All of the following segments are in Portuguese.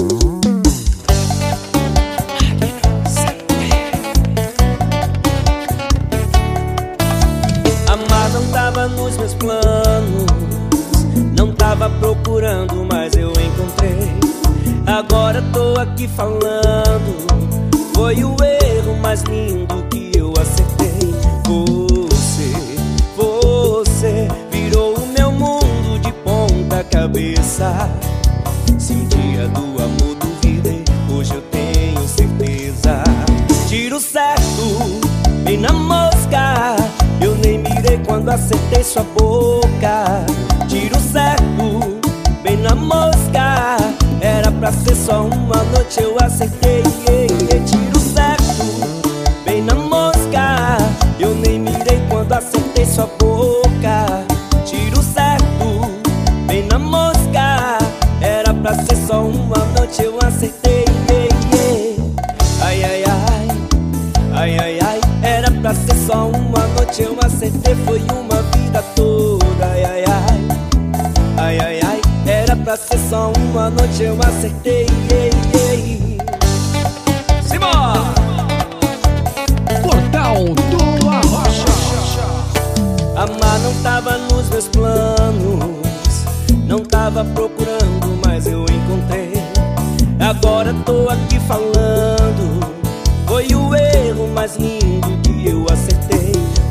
Amar não tava nos meus planos, não tava procurando, mas eu encontrei. Agora tô aqui falando, foi o erro mais lindo que eu acertei. Você virou o meu mundo de ponta cabeça. Se um dia do amor duvidei, hoje eu tenho certeza. Tiro certo, bem na mosca, eu nem mirei quando acertei sua boca. Tiro certo, bem na mosca, era pra ser só uma noite, eu acertei. Tiro certo, bem na mosca, eu nem mirei quando acertei sua boca. Tiro certo, bem na mosca, era pra ser só uma noite, eu acertei. Ai, ai, ai, ai, ai, ai, era pra ser só uma noite, eu acertei, foi uma vida toda. Ai, ai, ai, ai, ai, ai, era pra ser só uma noite, eu acertei. Simbora! Portal do Arrocha. Amar não tava nos meus planos, não tava procurando, mas eu encontrei. Agora tô aqui falando, foi o erro mais lindo que eu acertei.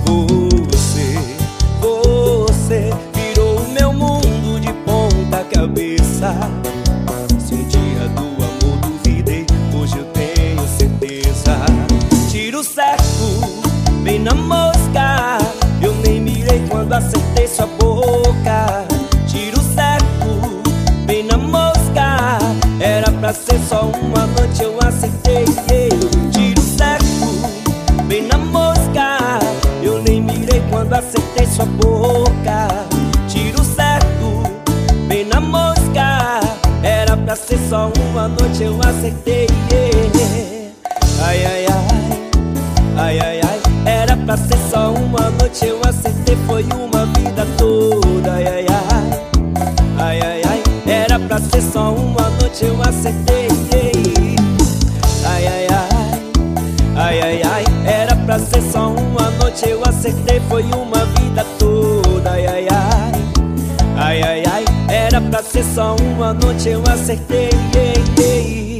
Você virou o meu mundo de ponta cabeça. Se um dia do amor duvidei, hoje eu tenho certeza. Tiro certo, bem na mosca, eu nem mirei quando acertei sua boca. Tiro certo, bem na mosca, era pra ser só uma noite, eu acertei. Tiro certo, bem na mosca, eu nem mirei quando acertei sua boca. Tiro certo, bem na mosca, era pra ser só uma noite, eu acertei. Ai, ai, ai, ai, ai, ai, era pra ser só uma noite, eu acertei, foi uma vida toda. Ai, ai, ai, ai, ai, ai, era pra ser só uma noite, eu acertei. Ai, ai, ai, ai, ai, ai, era pra ser só uma noite, eu acertei, foi uma vida toda. Ai, ai, ai, ai, ai, ai, era pra ser só uma noite, eu acertei.